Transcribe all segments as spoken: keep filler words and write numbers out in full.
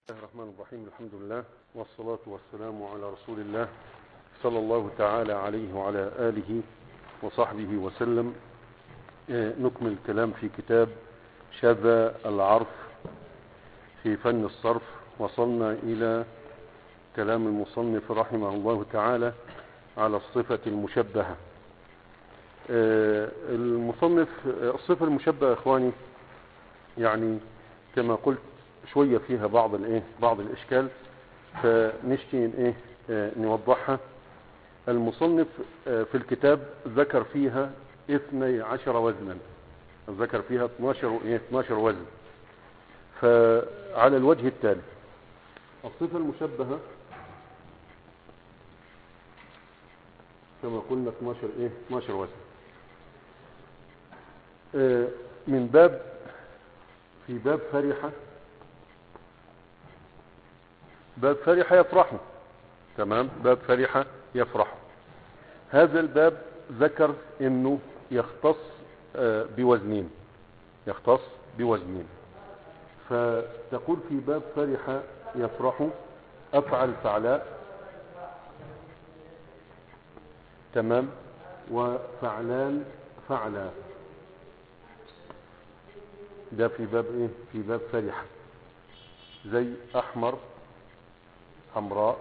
بسم الله الرحمن الرحيم. الحمد لله والصلاة والسلام على رسول الله صلى الله تعالى عليه وعلى آله وصحبه وسلم. نكمل الكلام في كتاب شذا العرف في فن الصرف. وصلنا إلى كلام المصنف رحمه الله تعالى على الصفة المشبهة. المصنف الصفة المشبهة إخواني يعني كما قلت شوية فيها بعض الايه بعض الاشكال، فنشتي ايه نوضحها. المصنف في الكتاب ذكر فيها اثني عشر وزنا، ذكر فيها اثناشر ايه اثناشر وزن. فعلى الوجه التالي الصفة المشبهة كما قلنا اثناشر ايه اثناشر وزن. من باب في باب فرحة، باب فرحة يفرحه، تمام، باب فرحة يفرحه. هذا الباب ذكر انه يختص بوزنين، يختص بوزنين. فتقول في باب فرحة يفرح افعل فعلاء، تمام، وفعلان فعلا. ده في باب ايه في باب فرحة، زي احمر حمراء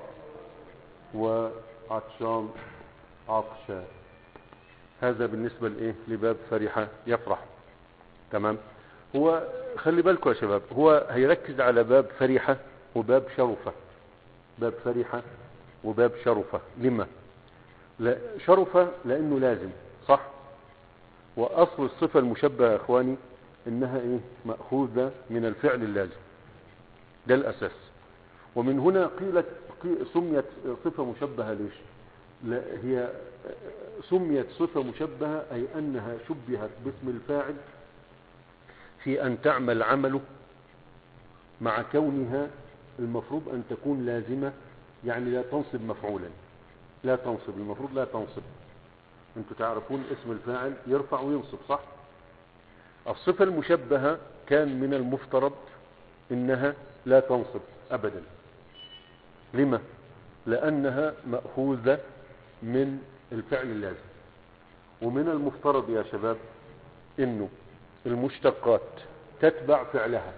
وعطشان عطشا. هذا بالنسبة لإيه لباب فرحة يفرح، تمام. هو خلي بالكم يا شباب، هو هيركز على باب فرحة وباب شرفة، باب فرحة وباب شرفة. لما؟ لا شرفة لأنه لازم، صح. وأصل الصفة المشبهة يا إخواني إنها إيه مأخوذة من الفعل اللازم، ده الأساس. ومن هنا قيلت سميت صفة مشبهة. ليش؟ لا هي سميت صفة مشبهة أي أنها شبهت باسم الفاعل في أن تعمل عمله مع كونها المفروض أن تكون لازمة، يعني لا تنصب مفعولا، لا تنصب، المفروض لا تنصب. أنتم تعرفون اسم الفاعل يرفع وينصب، صح. الصفة المشبهة كان من المفترض إنها لا تنصب أبدا. لما؟ لأنها مأخوذة من الفعل اللازم. ومن المفترض يا شباب إنه المشتقات تتبع فعلها.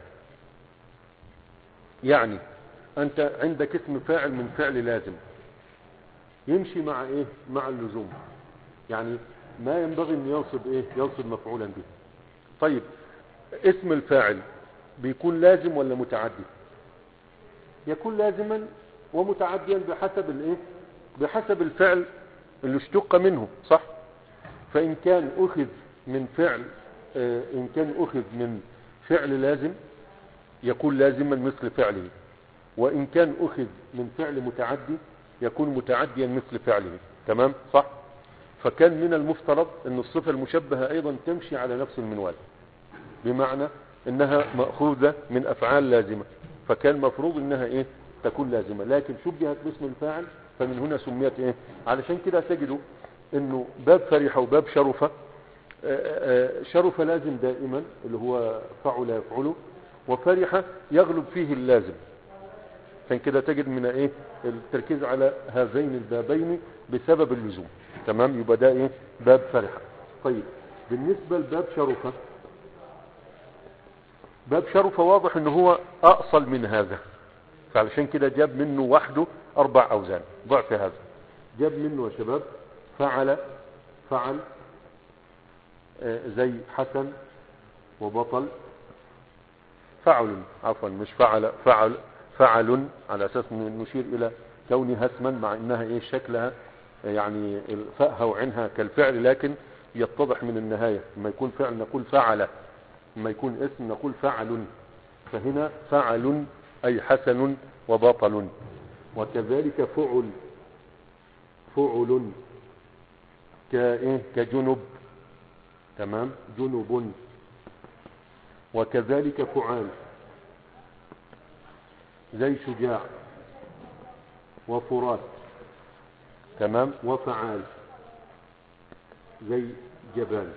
يعني أنت عندك اسم فاعل من فعل لازم يمشي مع إيه مع اللزوم، يعني ما ينبغي أن ينصب إيه ينصب مفعولا به. طيب اسم الفاعل بيكون لازم ولا متعدي؟ يكون لازما ومتعديا بحسب الايه بحسب الفعل اللي اشتق منه، صح. فان كان اخذ من فعل اه ان كان اخذ من فعل لازم يكون لازما مثل فعله، وان كان اخذ من فعل متعدي يكون متعديا مثل فعله، تمام، صح. فكان من المفترض ان الصفة المشبهة ايضا تمشي على نفس المنوال، بمعنى انها مأخوذة من افعال لازمة، فكان مفروض انها ايه تكون لازمة، لكن شبهت باسم الفاعل فمن هنا سميت ايه. علشان كده تجدوا انه باب فرحة وباب شرفة، شرفة لازم دائما اللي هو فعل يفعله، وفرحة يغلب فيه اللازم. عشان كده تجد من ايه التركيز على هذين البابين بسبب اللزوم، تمام. يبقى ده ايه باب فرحة. طيب بالنسبة لباب شرفة، باب شرفة واضح ان هو اصل من هذا، فعلشان كده جاب منه وحده اربع اوزان ضعف هذا. جاب منه يا شباب فعل فعل آه زي حسن وبطل، فعل عفوا مش فعل فعل فعل على اساس نشير الى كونها اسما، مع انها ايه شكلها يعني فاءها وعينها كالفعل، لكن يتضح من النهاية لما يكون فعل نقول فعل، لما يكون اسم نقول فعل. فهنا فعل أي حسن وبطل. وكذلك فعل فعل كإيه كجنب، تمام، جنب. وكذلك فعال زي شجاع وفرات، تمام، وفعال زي جبال.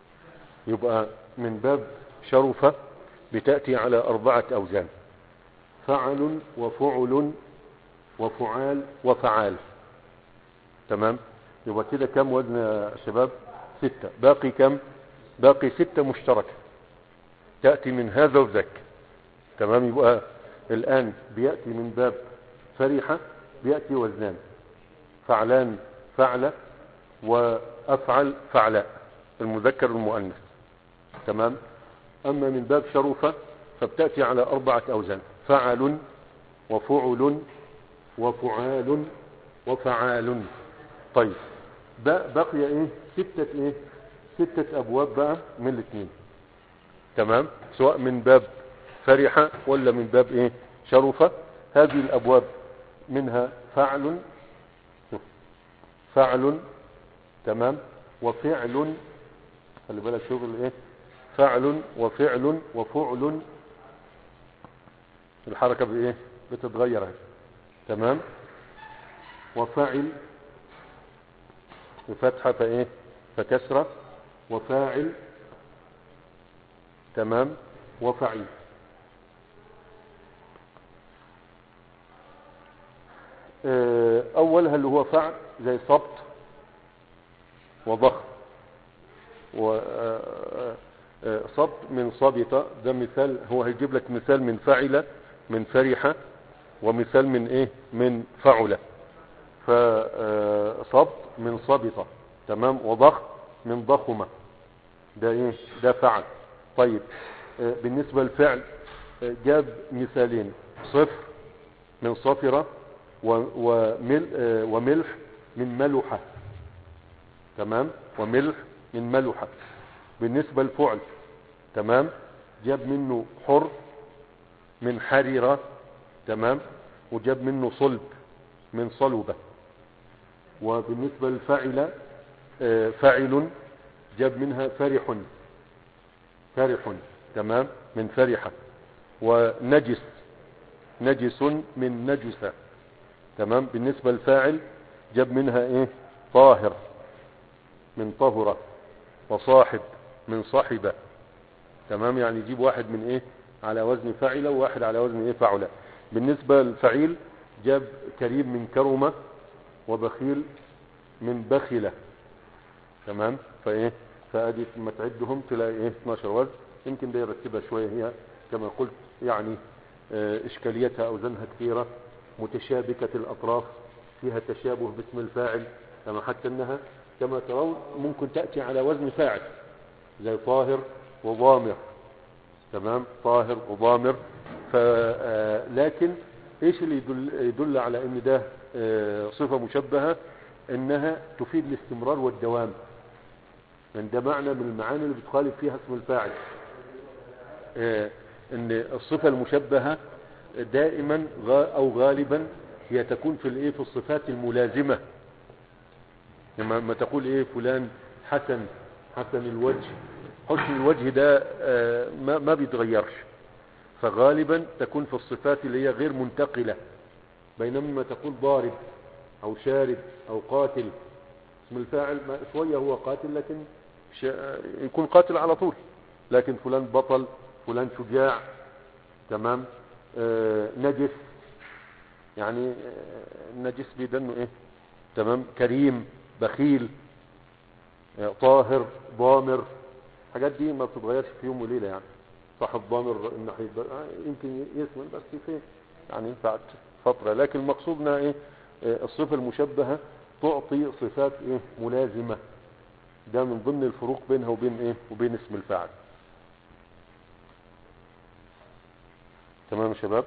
يبقى من باب شرفة بتأتي على أربعة أوزان. فعل وفعل وفعال وفعال. تمام. يبقى كده كم وزن يا شباب؟ ستة. باقي كم؟ باقي ستة مشتركة تأتي من هذا وذاك. تمام. يبقى الآن بيأتي من باب فرحة بيأتي وزنان، فعلان فعلة وأفعل فعلاء، المذكر والمؤنث. تمام. أما من باب شرفة فبتأتي على أربعة أوزان، فعل وفعل وفعال وفعال. طيب بقي ايه؟ ستة ايه؟ ستة أبواب بقى من الاثنين. تمام. سواء من باب فرحة ولا من باب ايه؟ شرفة. هذه الأبواب منها فعل فعل تمام وفعل. خلي بالك شوف الايه؟ فعل وفعل وفعل، الحركة بايه؟ بتتغير اهي. تمام. وفعل بفتحة فايه؟ فكسرة. وفاعل. تمام. وفعيل. اولها اللي هو فعل زي صبت وضخ. وصبت من صبت، ده مثال. هو هيجيب لك مثال من فعل من فرحة، ومثال من ايه؟ من فعل. فصبت من صبت. تمام. وضخ من ضخمة، ده ايه؟ ده فعل. طيب بالنسبة للفعل جاب مثالين، صفر من صفرة وملح من ملحة. تمام. وملح من ملحة. بالنسبة للفعل تمام جاب منه حر من حريرة. تمام. وجاب منه صلب من صلبة. وبالنسبة للفاعل فاعل جاب منها فرح فرح. تمام. من فرحة. ونجس نجس من نجسة. تمام. بالنسبة للفاعل جاب منها ايه؟ طاهر من طهرة. وصاحب من صاحبة. تمام. يعني يجيب واحد من ايه؟ على وزن فاعلة، وواحد على وزن ايه؟ فاعلة. بالنسبة للفعيل جاب كريم من كرمة، وبخيل من بخلة. تمام. فايه؟ فادي لما تعدهم تلاقي ايه؟ اثناشر وزن. يمكن ده يرتبها شوية، هي كما قلت يعني اه اشكاليتها اوزانها كثيرة، متشابكة الاطراف، فيها تشابه باسم الفاعل. كما حتى انها كما ترون ممكن تأتي على وزن فاعل زي طاهر وضامر. تمام. طاهر وضامر. ف لكن ايش اللي يدل, يدل على ان ده اه صفة مشبهة؟ انها تفيد الاستمرار والدوام، يعني ده معنى من المعاني اللي بتخالف فيها اسم الفاعل. اه ان الصفة المشبهة دائما او غالبا هي تكون في الايه؟ في الصفات الملازمة. لما تقول ايه؟ فلان حسن حسن الوجه، حسن الوجه ده اه ما, ما بيتغيرش، فغالبا تكون في الصفات اللي هي غير منتقلة. بينما تقول ضارب او شارد او قاتل، اسم الفاعل شوية هو قاتل، لكن يكون قاتل على طول. لكن فلان بطل، فلان شجاع. تمام. آه نجس، يعني آه نجس بيدنه ايه؟ تمام. كريم، بخيل، آه طاهر، ضامر. الحاجات دي ما بتتغيرش في يوم وليلة. يعني صاحب ضامر النحيف يمكن يسمن بس في يعني بعد فترة. لكن مقصودنا ايه؟ آه الصفة المشبهة تعطي صفات ايه؟ ملازمة. ده من ضمن الفروق بينها وبين ايه؟ وبين اسم الفاعل. تمام يا شباب.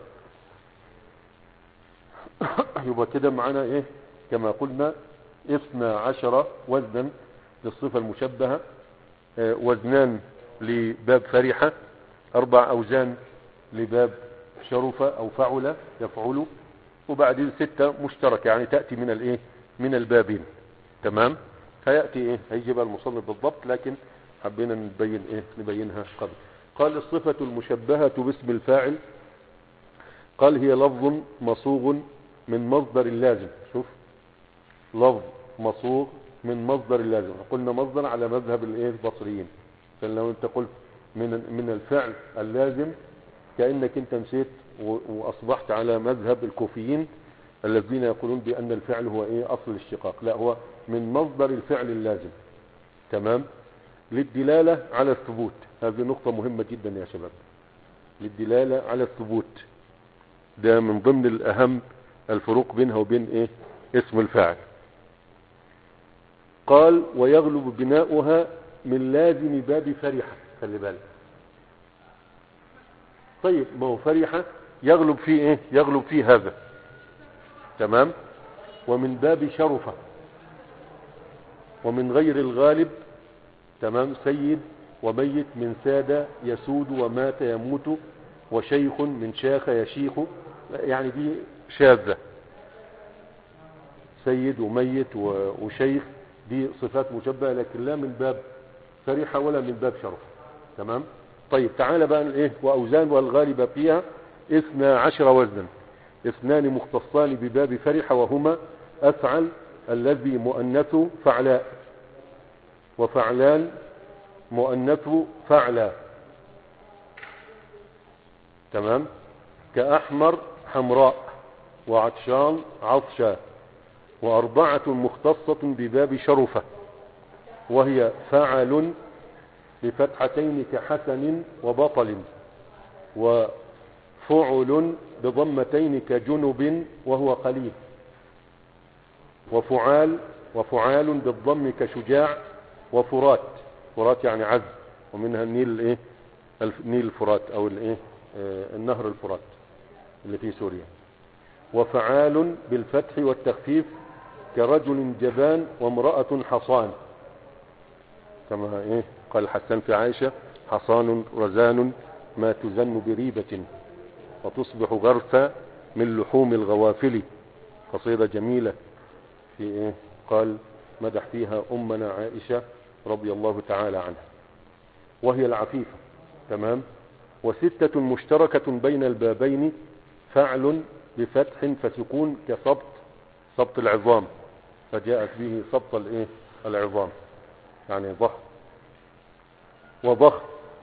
يبقى كده معانا ايه؟ كما قلنا اثنا عشر وزنا للصفة المشبهة، اه وزنان لباب فرحة، اربع اوزان لباب شرفة او فعل يفعل، وبعدين ستة مشتركة يعني تأتي من الايه؟ من البابين. تمام. هيأتي ايه؟ هيجي بقى المصنف بالضبط، لكن حبينا نبين ايه؟ نبينها قبل. قال الصفة المشبهة باسم الفاعل، قال هي لفظ مصوغ من مصدر اللازم. شوف، لفظ مصوغ من مصدر اللازم. قلنا مصدر على مذهب الايه؟ البصريين. فلو انت قلت من من الفعل اللازم كأنك انت مشيت وأصبحت على مذهب الكوفيين الذين يقولون بأن الفعل هو إيه أصل الاشتقاق. لا، هو من مصدر الفعل اللازم. تمام. للدلالة على الثبوت، هذه نقطة مهمة جدا يا شباب. للدلالة على الثبوت، ده من ضمن الأهم الفروق بينها وبين إيه اسم الفاعل. قال ويغلب بناؤها من لازم باب فرحة. خلي بالك. طيب ما هو فرحة يغلب فيه ايه يغلب فيه هذا. تمام. ومن باب شرفة، ومن غير الغالب. تمام. سيد وميت، من ساد يسود، ومات يموت، وشيخ من شاخ يشيخ، يعني دي شاذة. سيد وميت وشيخ دي صفات مشبهة، لكن لا من باب فرحة ولا من باب شرف. تمام. طيب تعالى بقى الايه واوزان والغالبة فيها اثنى عشر وزنا. اثنان مختصان بباب فرحة، وهما افعل الذي مؤنث فعلاء، وفعلان مؤنث فعلا. تمام. كأحمر حمراء، وعطشان عطشا. وأربعة مختصة بباب شرفة، وهي فعل بفتحتين كحسن وبطل، وفعل بضمتين كجنب وهو قليل، وفعال وفعال بالضم كشجاع، وفرات. فرات يعني عذب، ومنها النيل الايه النيل الفرات، او الايه النهر الفرات اللي في سوريا. وفعال بالفتح والتخفيف كرجل جبان وامرأة حصان، كما ايه قال حسان في عائشة: حصان رزان ما تزن بريبة، وتصبح غرفا من لحوم الغوافل. قصيدة جميلة في ايه قال مدح فيها امنا عائشة رضي الله تعالى عنها، وهي العفيفة. تمام. وستة مشتركة بين البابين: فعل بفتح فسكون كسبط، سبط العظام، فجاءت به سبط الايه العظام، يعني ضخم. وضخم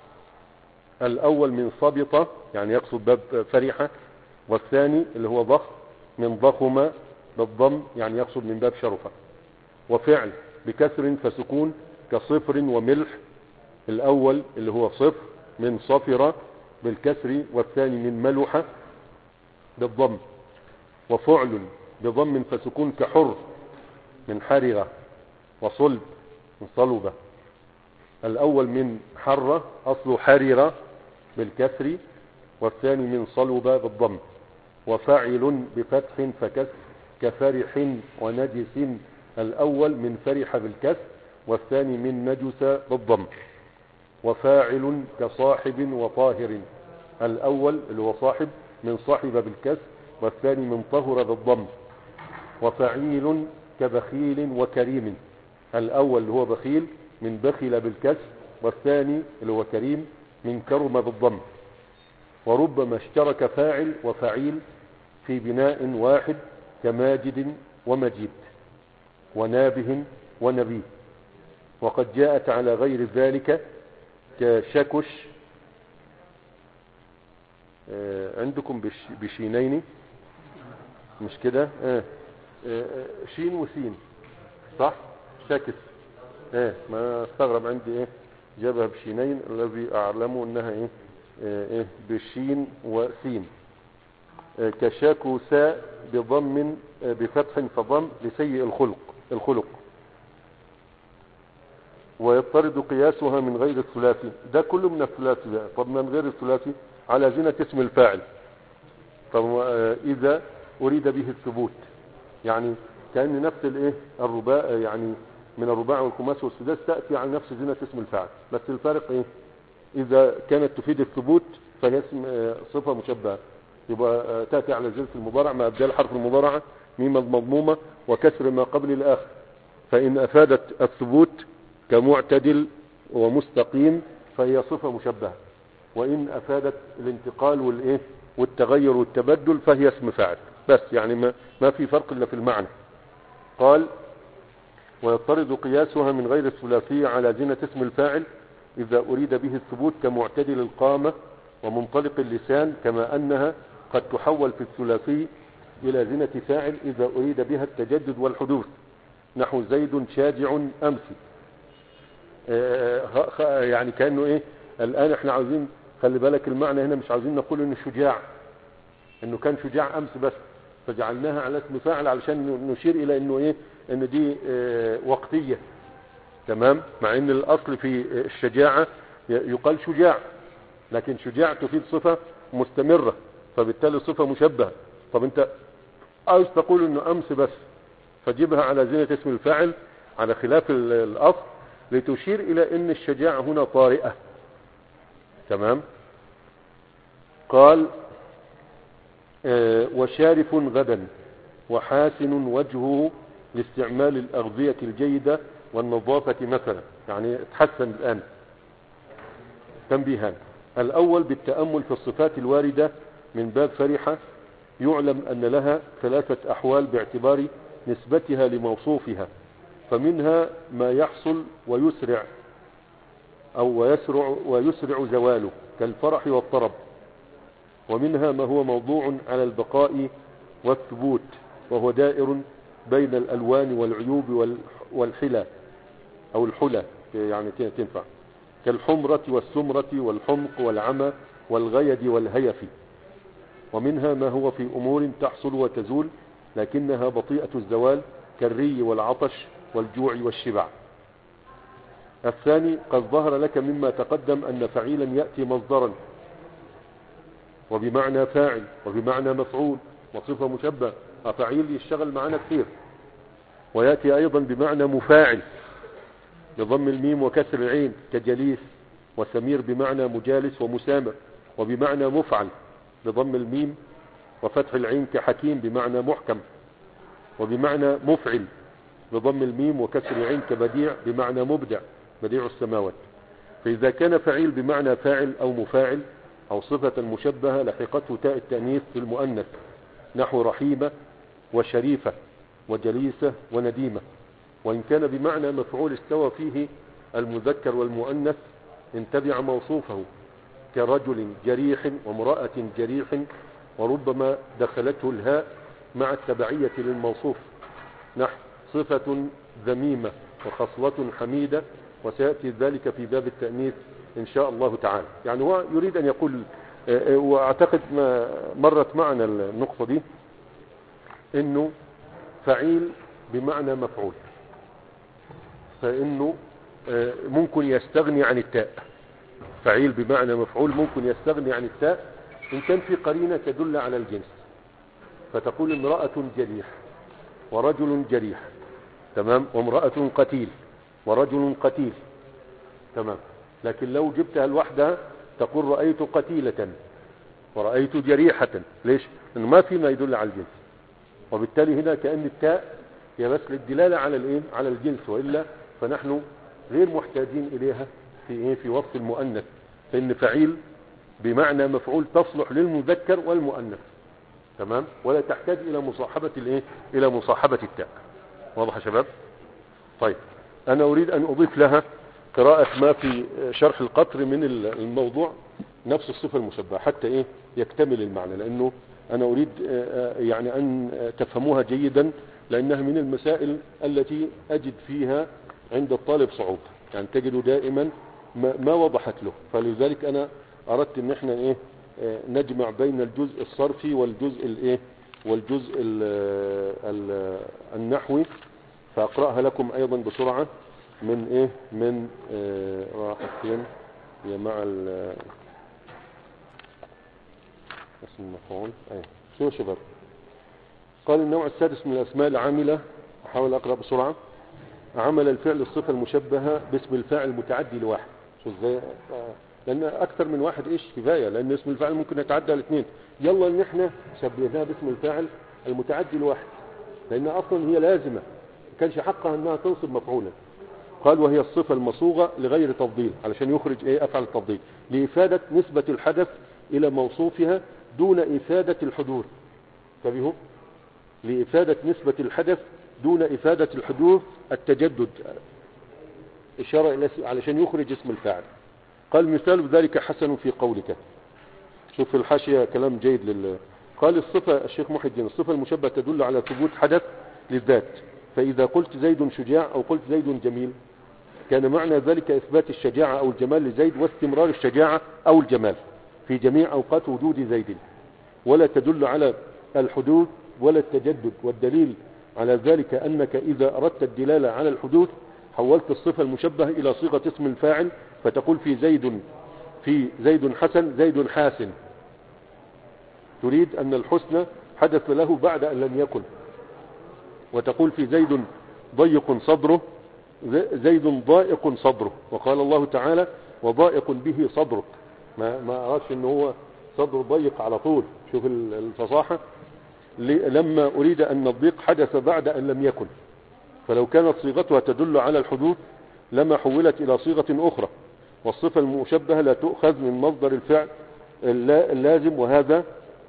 الاول من صبطة، يعني يقصد باب فرحة. والثاني اللي هو ضخم من ضخم بالضم، يعني يقصد من باب شرفة. وفعل بكسر فسكون كصفر وملح. الاول اللي هو صفر من صفرة بالكسر، والثاني من ملح بالضم. وفعل بضم فسكون كحر من حررة، وصلب من صلبة. الاول من حرة اصله حررة بالكسر، والثاني من صلبة بالضم. وفاعل بفتح فكسر كفرح ونجس. الاول من فرح بالكسر، والثاني من نجس بالضم. وفاعل كصاحب وطاهر. الاول اللي هو صاحب من صاحب بالكسر، والثاني من طهر بالضم. وفعيل كبخيل وكريم. الاول اللي هو بخيل من بخل بالكسر، والثاني اللي هو كريم من كرم بالضم. وربما اشترك فاعل وفعيل في بناء واحد كماجد ومجيد، ونابه ونبيه. وقد جاءت على غير ذلك كشكش. آه عندكم بش بشينين مش كده؟ آه آه شين وسين صح؟ شكس. آه ما استغرب عندي ايه جابها بشينين، الذي اعلمه انها ايه, آه إيه بشين وسين. آه كشاكوساء بضم آه بفتح فضم لسيء الخلق الخلق. ويضطرد قياسها من غير الثلاثي. ده كله من الثلاثي بقى. طب من غير الثلاثي على زينة اسم الفاعل. طب اذا اريد به الثبوت، يعني كأن نفس الايه الرباع، يعني من الرباع والخماس والسداس تأتي على نفس زينة اسم الفاعل، بس الفارق ايه؟ اذا كانت تفيد الثبوت فهي اسم صفة مشبهة، يبقى تأتي على زينة المضارع مع ابدال حرف المضارعة ميم المضمومة وكسر ما قبل الاخر. فان افادت الثبوت كمعتدل ومستقيم فهي صفة مشبهة، وإن أفادت الانتقال والإيه والتغير والتبدل فهي اسم فاعل. بس يعني ما, ما في فرق إلا في المعنى. قال ويضطرد قياسها من غير الثلاثية على زينة اسم الفاعل إذا أريد به الثبوت كمعتدل القامة ومنطلق اللسان، كما أنها قد تحول في الثلاثي إلى زنة فاعل إذا أريد بها التجدد والحدوث، نحو زيد شاجع أمس. آه يعني كأنه إيه الآن إحنا عاوزين، خلي بالك المعنى هنا مش عاوزين نقول إنه شجاع، إنه كان شجاع أمس بس، فجعلناها على اسم فاعل علشان نشير إلى إنه إيه إن دي آه وقتية. تمام، مع إن الأصل في الشجاعة يقال شجاع، لكن شجاع تفيد صفة مستمرة، فبالتالي صفة مشبهة. طب انت عاوز تقول انه امس بس، فجيبها على زينة اسم الفاعل على خلاف الاصل لتشير الى ان الشجاعة هنا طارئة. تمام. قال آه وشارف غدا وحاسن وجهه لاستعمال الاغذية الجيدة والنظافة مثلا، يعني تحسن الان. تنبيهان: الأول بالتأمل في الصفات الواردة من باب فرحة، يعلم أن لها ثلاثة أحوال باعتبار نسبتها لموصوفها، فمنها ما يحصل ويسرع أو ويسرع, ويسرع زواله كالفرح والطرب، ومنها ما هو موضوع على البقاء والثبوت، وهو دائر بين الألوان والعيوب والحلى أو الحلى يعني تنفع، كالحمرة والسمرة والحمق والعمى والغيد والهيف. ومنها ما هو في أمور تحصل وتزول لكنها بطيئة الزوال كالري والعطش والجوع والشبع. الثاني قد ظهر لك مما تقدم أن فعيلا يأتي مصدرا وبمعنى فاعل وبمعنى مفعول وصفة مشبه، فعيل يشتغل معنا كثير، ويأتي أيضا بمعنى مفاعل بضم الميم وكسر العين كجليس، وسمير بمعنى مجالس ومسامر، وبمعنى مفعل بضم الميم وفتح العين كحكيم بمعنى محكم، وبمعنى مفعل بضم الميم وكسر العين كبديع بمعنى مبدع بديع السماوات. فإذا كان فعيل بمعنى فاعل أو مفاعل أو صفة مشبهة لحقته تاء التأنيث في المؤنث، نحو رحيمة وشريفة وجليسة ونديمة. وإن كان بمعنى مفعول استوى فيه المذكر والمؤنث ان تبع موصوفه، كرجل جريح وامرأة جريح، وربما دخلته الهاء مع التبعية للموصوف، نحو صفة ذميمة وخصلة حميدة، وسيأتي ذلك في باب التأنيث إن شاء الله تعالى. يعني هو يريد أن يقول، وأعتقد ما مرت معنا النقطة دي، إنه فعيل بمعنى مفعول فإنه ممكن يستغني عن التاء. فعيل بمعنى مفعول ممكن يستغني عن التاء إن كان في قرينة تدل على الجنس، فتقول امرأة جريح ورجل جريح، تمام، وامرأة قتيل ورجل قتيل، تمام. لكن لو جبتها لوحدها تقول رأيت قتيلة ورأيت جريحة. ليش؟ لأنه ما في ما يدل على الجنس، وبالتالي هنا كأن التاء هي بس للدلالة على الايه على الجنس، وإلا فنحن غير محتاجين إليها في ايه في وصف المؤنث، فإن فعيل بمعنى مفعول تصلح للمذكر والمؤنث، تمام، ولا تحتاج إلى مصاحبة الايه إلى مصاحبة التاء. واضح يا شباب؟ طيب، أنا أريد أن أضيف لها قراءة ما في شرح القطر من الموضوع نفس الصفة المشبهة حتى ايه يكتمل المعنى، لأنه أنا أريد يعني أن تفهموها جيدا، لأنها من المسائل التي أجد فيها عند الطالب صعوبة، يعني تجد دائما ما وضحت له. فلذلك أنا أردت أن احنا إيه نجمع بين الجزء الصرفي والجزء الإيه والجزء ال ال النحوي، فأقرأها لكم أيضا بسرعة من إيه من آه راحت فين هي مع اسم المفعول. أيه شو شباب؟ قال النوع السادس من الأسماء العاملة، أحاول أقرأ بسرعة. عمل الفعل الصفة المشبهة باسم الفاعل متعدي لواحد. شو ازاي؟ لأن أكثر من واحد إيش كفاية، لأن اسم الفاعل ممكن يتعدى الاثنين. يلا إن إحنا شبهناها باسم الفاعل المتعدي لواحد، لأن أصلا هي لازمة كانش حقها أنها تنصب مفعولا. قال وهي الصفة المصوغة لغير تفضيل، علشان يخرج إيه أفعل التفضيل، لإفادة نسبة الحدث إلى موصوفها دون إفادة الحدوث. انتبهوا، لإفادة نسبة الحدث دون إفادة الحدوث التجدد، إشارة إلى علشان يخرج اسم الفاعل. قال مثال ذلك حسن في قولك. شوف الحاشية كلام جيد لل... قال الصفة الشيخ محي الدين الصفة المشبهة تدل على ثبوت حدث للذات، فإذا قلت زيد شجاع أو قلت زيد جميل كان معنى ذلك إثبات الشجاعة أو الجمال لزيد واستمرار الشجاعة أو الجمال في جميع أوقات وجود زيد، ولا تدل على الحدوث ولا التجدد. والدليل على ذلك أنك إذا أردت الدلالة على الحدوث حولت الصفة المشبهة إلى صيغة اسم الفاعل، فتقول في زيد في زيد حسن زيد حاسن، تريد أن الحسن حدث له بعد أن لم يكن. وتقول في زيد ضيق صدره زيد ضائق صدره، وقال الله تعالى وضائق به صدرك، ما ما أردش أنه هو صدره ضيق على طول. شوف الفصاحة، لما أريد أن الضيق حدث بعد أن لم يكن، فلو كانت صيغتها تدل على الحدوث لما حولت إلى صيغة أخرى. والصفة المشبهة لا تؤخذ من مصدر الفعل اللازم، وهذا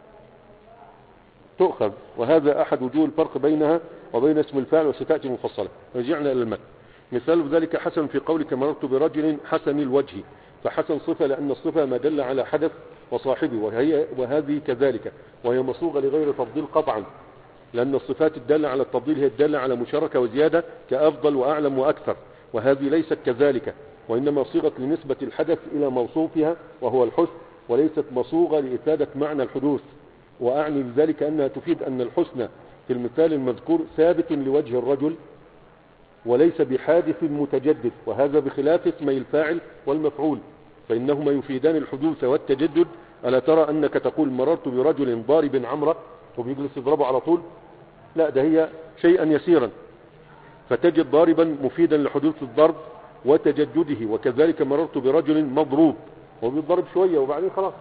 تؤخذ، وهذا أحد وجوه الفرق بينها وبين اسم الفاعل، وستأتي مفصلة. رجعنا إلى المتن. مثال ذلك حسن في قولك مررت برجل حسن الوجه، فحسن صفة لأن الصفة ما دل على حدث وصاحبه، وهي وهذه كذلك، وهي مصوغة لغير تفضيل قطعا، لأن الصفات الدالة على التفضيل هي الدالة على مشاركة وزيادة كأفضل وأعلم وأكثر، وهذه ليست كذلك، وإنما صيغت لنسبة الحدث إلى موصوفها وهو الحسن، وليست مصوغة لإفادة معنى الحدوث. وأعني بذلك أنها تفيد أن الحسن في المثال المذكور ثابت لوجه الرجل وليس بحادث متجدد، وهذا بخلاف اسمي الفاعل والمفعول فإنهما يفيدان الحدوث والتجدد. ألا ترى أنك تقول مررت برجل ضارب عمرة وبيجلس يضربه على طول؟ لا، ده هي شيئا يسيرا، فتجد ضاربا مفيدا لحدوث الضرب وتجدده. وكذلك مررت برجل مضروب وبيضرب شوية وبعدين خلاص.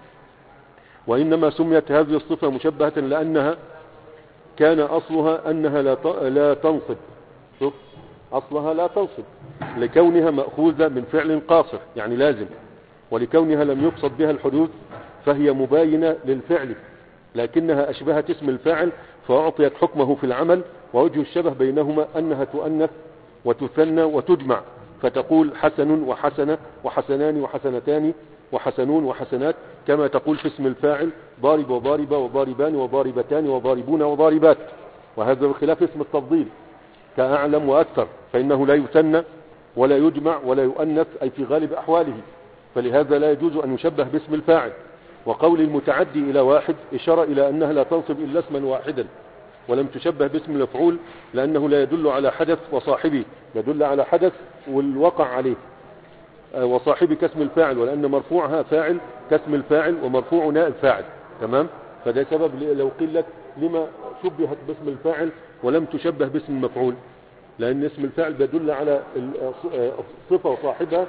وإنما سميت هذه الصفة مشبهة لأنها كان أصلها أنها لا لا تنصب، شوف أصلها لا تنصب، لكونها مأخوذة من فعل قاصر يعني لازم، ولكونها لم يقصد بها الحدوث فهي مباينة للفعل، لكنها أشبهت اسم الفاعل فأعطيت حكمه في العمل. ووجه الشبه بينهما أنها تؤنث وتثنى وتجمع، فتقول حسن وحسنة وحسنان وحسنتان وحسنون وحسنات، كما تقول في اسم الفاعل ضارب وضاربة وضاربان وضاربتان وضاربون وضاربات. وهذا بخلاف اسم التفضيل كأعلم وأكثر، فإنه لا يثنى ولا يجمع ولا يؤنث أي في غالب أحواله، فلهذا لا يجوز أن يشبه باسم الفاعل. وقول المتعدي إلى واحد إشارة إلى أنها لا تنصب إلا اسما واحدا، ولم تشبه باسم المفعول لأنه لا يدل على حدث وصاحبه، يدل على حدث والوقع عليه، وصاحبه كاسم الفاعل، ولأن مرفوعها فاعل كاسم الفاعل ومرفوع نائب فاعل. تمام؟ فده سبب لو قيل لك لما شبهت باسم الفاعل ولم تشبه باسم المفعول، لأن اسم الفاعل بيدل على الصفة وصاحبها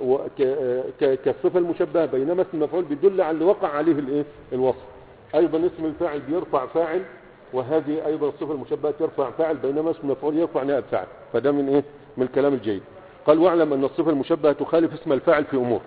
كالصفة المشبهة، بينما اسم المفعول بيدل على اللي وقع عليه الايه الوصف. أيضا اسم الفاعل بيرفع فاعل، وهذه أيضا الصفة المشبهة ترفع فاعل، بينما اسم المفعول يرفع نائب فاعل. فده من ايه من الكلام الجيد. قال واعلم أن الصفة المشبهة تخالف اسم الفاعل في أمور،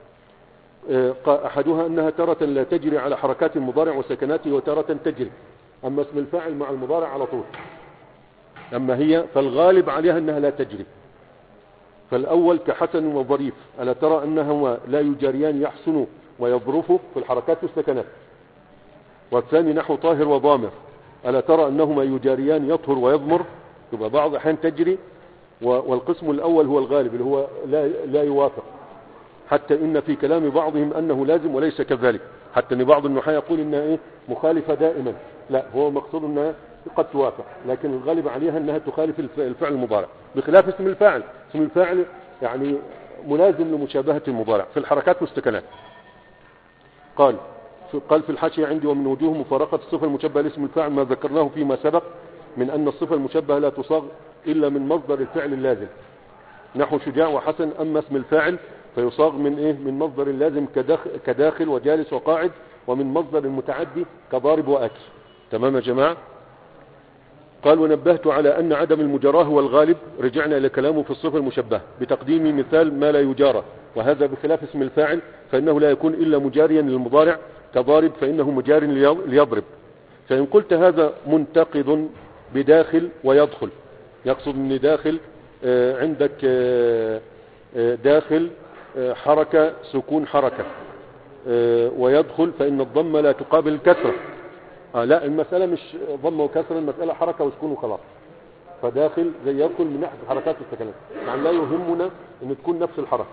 أحدها أنها تارة لا تجري على حركات المضارع وسكناته وتارة تجري، أما اسم الفاعل مع المضارع على طول، أما هي فالغالب عليها أنها لا تجري. فالأول كحسن وظريف، ألا ترى أنهما لا يجريان يحسن ويظرف في الحركات والسكنات. والثاني نحو طاهر وضامر، ألا ترى أنهما يجاريان يطهر ويضمر، يبقى بعض أحيان تجري. والقسم الأول هو الغالب اللي هو لا, لا يوافق، حتى إن في كلام بعضهم أنه لازم وليس كذلك، حتى أن بعض النحاة يقول إنها إيه مخالفة دائما، لا، هو مقصود أنها قد توافق، لكن الغالب عليها أنها تخالف الفعل المضارع، بخلاف اسم الفاعل. اسم الفاعل يعني ملازم لمشابهة المضارع في الحركات والسكنات. قال قال في الحاشية عندي ومن وجوه مفارقة الصفة المشبهة لاسم الفاعل ما ذكرناه فيما سبق من أن الصفة المشبهة لا تصاغ إلا من مصدر الفعل اللازم، نحو شجاع وحسن. أما اسم الفاعل فيصاغ من إيه من مصدر اللازم كداخل, كداخل وجالس وقاعد، ومن مصدر المتعدي كضارب وآكل. تمام يا جماعة؟ قال ونبهت على أن عدم المجاراه هو الغالب، رجعنا إلى كلامه في الصفة المشبهة بتقديم مثال ما لا يجارى، وهذا بخلاف اسم الفاعل فإنه لا يكون إلا مجاريا للمضارع كضارب فإنه مجار ليضرب. فإن قلت هذا منتقد بداخل ويدخل، يقصد أن داخل عندك داخل حركة سكون حركة، ويدخل فإن الضم لا تقابل الكسرة، آه لا المسألة مش ضم وكسر، المسألة حركة وسكون وخلاص. فداخل زي يأكل من ناحية الحركات والسكنات، يعني لا يهمنا ان تكون نفس الحركة.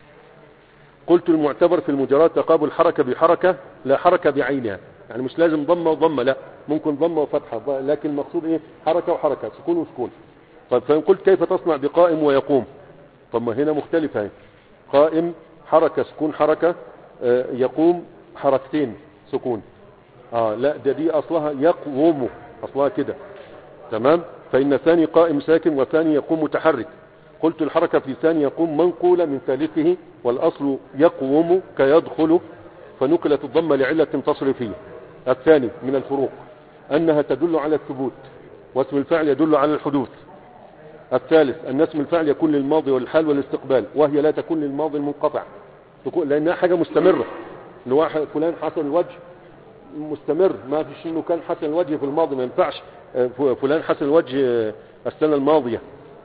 قلت المعتبر في المجرات تقابل حركة بحركة لا حركة بعينها، يعني مش لازم ضمة وضمة، لا ممكن ضمة وفتحة، لكن المقصود ايه حركة وحركة، سكون وسكون. طيب فإن قلت كيف تصنع بقائم ويقوم؟ طب ما هنا مختلفة هي. قائم حركة سكون حركة، آه يقوم حركتين سكون. اه لا ده دي اصلها يقوم، اصلها كده تمام. فإن ثاني قائم ساكن وثاني يقوم متحرك. قلت الحركة في ثاني يقوم منقولة من ثالثه، والأصل يقوم كيدخل، فنقلت الضمة لعلة تصريفية. الثاني من الفروق أنها تدل على الثبوت، واسم الفعل يدل على الحدوث. الثالث أن اسم الفعل يكون للماضي والحال والاستقبال، وهي لا تكون للماضي المنقطع، لأنها حاجة مستمرة. لواحد فلان حسن الوجه مستمر، ما فيش انه كان حسن الوجه في الماضي، ما ينفعش فلان حسن الوجه السنة الماضية،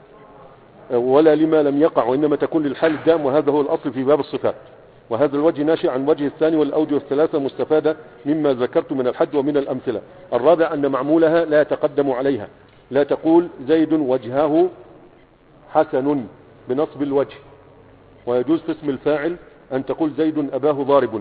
ولا لما لم يقع، وإنما تكون للحال الدائم، وهذا هو الأصل في باب الصفات. وهذا الوجه ناشئ عن وجه الثاني والأوجه الثلاثة مستفادة مما ذكرت من الحد ومن الأمثلة. الرابع أن معمولها لا يتقدم عليها، لا تقول زيد وجهه حسن بنصب الوجه، ويجوز في اسم الفاعل أن تقول زيد أباه ضارب،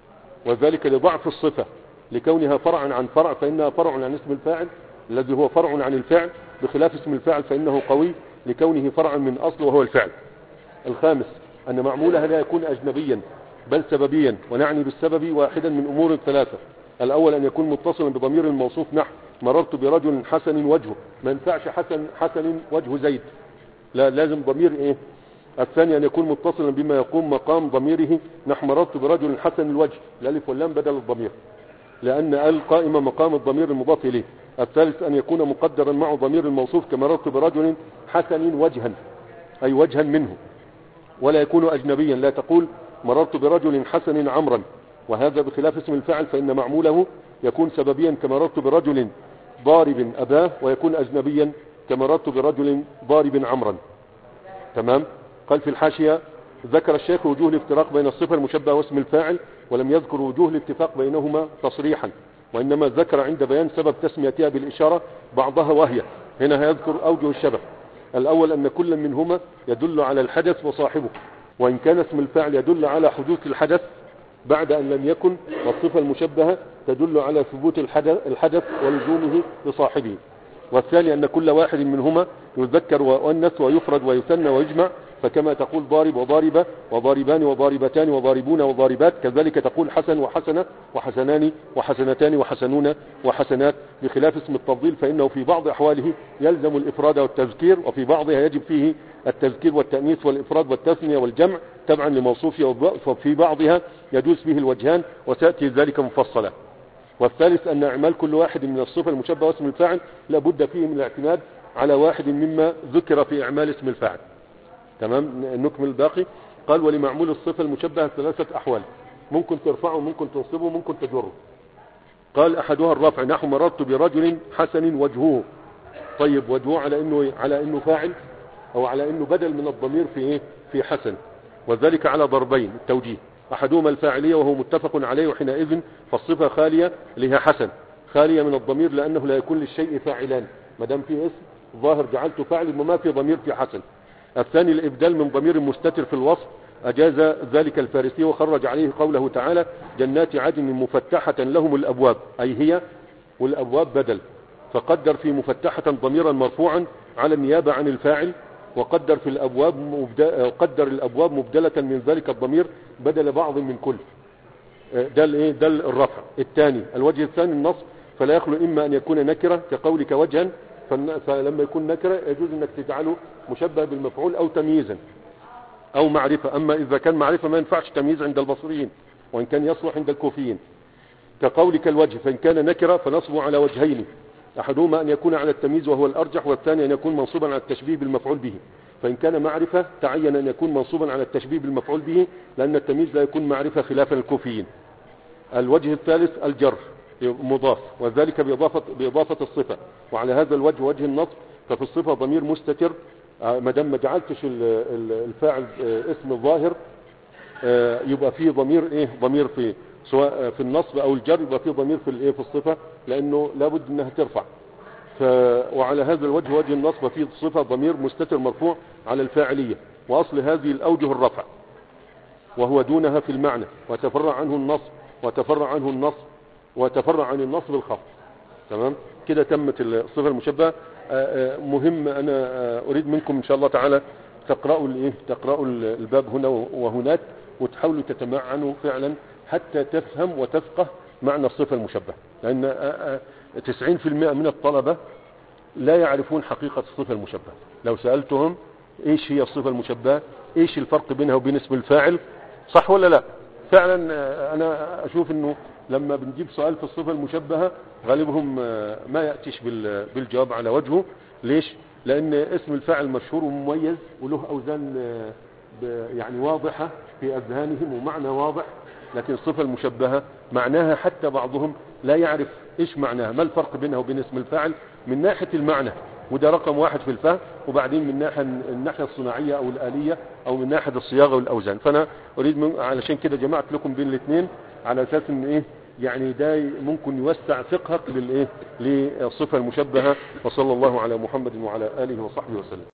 وذلك لضعف الصفة لكونها فرعا عن فرع، فإنها فرع عن اسم الفاعل الذي هو فرع عن الفعل، بخلاف اسم الفاعل فإنه قوي لكونه فرعا من أصل وهو الفعل. الخامس أن معمولها لا يكون أجنبيا بل سببيا، ونعني بالسبب واحدا من أمور ثلاثة. الأول أن يكون متصلا بضمير الموصوف، نحو مررت برجل حسن وجهه، ما ينفعش حسن حسن وجه زيد، لا لازم ضمير إيه. الثاني أن يكون متصلا بما يقوم مقام ضميره، نحو مررت برجل حسن الوجه، الألف واللام بدل الضمير، لأن القائمة مقام الضمير المضاف إليه. الثالث أن يكون مقدرا مع ضمير الموصوف، كمررت برجل حسن وجها أي وجها منه، ولا يكون أجنبيا، لا تقول مررت برجل حسن عمرا، وهذا بخلاف اسم الفاعل فإن معموله يكون سببيا، كمررت برجل ضارب أباه، ويكون أجنبيا كمررت برجل ضارب عمرا. تمام. قال في الحاشية ذكر الشيخ وجوه الافتراق بين الصفة المشبهة واسم الفاعل، ولم يذكر وجوه الاتفاق بينهما تصريحا، وإنما ذكر عند بيان سبب تسميتها بالإشارة بعضها، وهي هنا هيذكر أوجه الشبه. الأول أن كل منهما يدل على الحدث وصاحبه، وإن كان اسم الفاعل يدل على حدوث الحدث بعد أن لم يكن، والصفة المشبهة تدل على ثبوت الحدث ولزومه لصاحبه. والثاني أن كل واحد منهما يذكر ويؤنث ويفرد ويثنى ويجمع، فكما تقول ضارب وضاربة وضاربان وضاربتان وضاربون وضاربات، كذلك تقول حسن وحسنة وحسنان وحسنتان وحسنون وحسنات، بخلاف اسم التفضيل فإنه في بعض أحواله يلزم الإفراد والتذكير، وفي بعضها يجب فيه التذكير والتأنيث والإفراد والتثنية والجمع تبعا لموصوفه، وفي بعضها يجوز فيه الوجهان، وسأتي ذلك مفصلا. والثالث أن إعمال كل واحد من الصفة المشبهة واسم الفاعل لابد فيه من الاعتماد على واحد مما ذكر في إعمال اسم الفاعل. تمام. نكمل الباقي. قال ولمعمول الصفة المشبهة ثلاثة أحوال، ممكن ترفعه ممكن تنصبه ممكن تجره. قال أحدها الرفع، نحو مررت برجل حسن وجهه. طيب وجهه على إنه على إنه فاعل أو على إنه بدل من الضمير في إيه في حسن، وذلك على ضربين التوجيه. أحدهما الفاعلية وهو متفق عليه، وحينئذ فالصفة خالية لها حسن، خالية من الضمير لأنه لا يكون للشيء فاعلان، ما دام فيه اسم ظاهر جعلته فاعل وما في ضمير في حسن. الثاني الإبدال من ضمير مستتر في الوصف، أجاز ذلك الفارسي وخرج عليه قوله تعالى جنات عدن مفتحة لهم الأبواب، أي هي والأبواب بدل، فقدر في مفتحة ضميرا مرفوعا على النيابة عن الفاعل، وقدر في الأبواب مبدل قدر الأبواب مبدلة من ذلك الضمير بدل بعض من كل. ده الايه ده الرفع. الثاني الوجه الثاني النصب، فلا يخلو إما أن يكون نكرة كقولك وجها، فلما يكون نكرة يجوز أنك تجعله مشبه بالمفعول أو تمييزا أو معرفة. أما إذا كان معرفة ما ينفعش تمييز عند البصريين، وإن كان يصلح عند الكوفيين. كقولك الوجه، فإن كان نكرة فنصبه على وجهين، أحدهما أن يكون على التمييز وهو الأرجح، والثاني أن يكون منصوبا على التشبيه بالمفعول به. فإن كان معرفة تعين أن يكون منصوبا على التشبيه بالمفعول به، لأن التمييز لا يكون معرفة خلافا الكوفيين. الوجه الثالث الجر مضاف، وذلك بإضافة, بإضافة الصفة، وعلى هذا الوجه وجه النصب، ففي الصفة ضمير مستتر ما دام ما جعلتش الفاعل اسم الظاهر يبقى فيه ضمير ايه ضمير فيه سواء في النصب او الجر يبقى في ضمير في الايه في الصفة، لانه لابد انها ترفع. ف... وعلى هذا الوجه وجه النصب في صفة ضمير مستتر مرفوع على الفاعلية، واصل هذه الاوجه الرفع وهو دونها في المعنى، وتفرع عنه النصب وتفرع عنه النصب وتفرع عن النصب الخفض. تمام كده تمت الصفة المشبهة. مهم انا اريد منكم ان شاء الله تعالى تقرأوا الايه تقرأوا الباب هنا وهناك، وتحاولوا تتمعنوا فعلا حتى تفهم وتفقه معنى الصفة المشبهة، لان تسعين في المئة من الطلبة لا يعرفون حقيقة الصفة المشبهة. لو سألتهم ايش هي الصفة المشبهة، ايش الفرق بينها وبين اسم الفاعل، صح ولا لا؟ فعلا انا اشوف انه لما بنجيب سؤال في الصفة المشبهة غالبهم ما يأتيش بالجواب على وجهه. ليش؟ لان اسم الفاعل مشهور ومميز وله اوزان يعني واضحة في اذهانهم ومعنى واضح، لكن الصفة المشبهة معناها حتى بعضهم لا يعرف ايش معناها، ما الفرق بينها وبين اسم الفاعل من ناحية المعنى، وده رقم واحد في الفهم، وبعدين من ناحية الناحية الصناعية او الآلية او من ناحية الصياغة والاوزان. فانا اريد من علشان كده جمعت لكم بين الاثنين على اساس ان ايه يعني ده ممكن يوسع فقهك للايه للصفة المشبهة. وصلى الله على محمد وعلى آله وصحبه وسلم.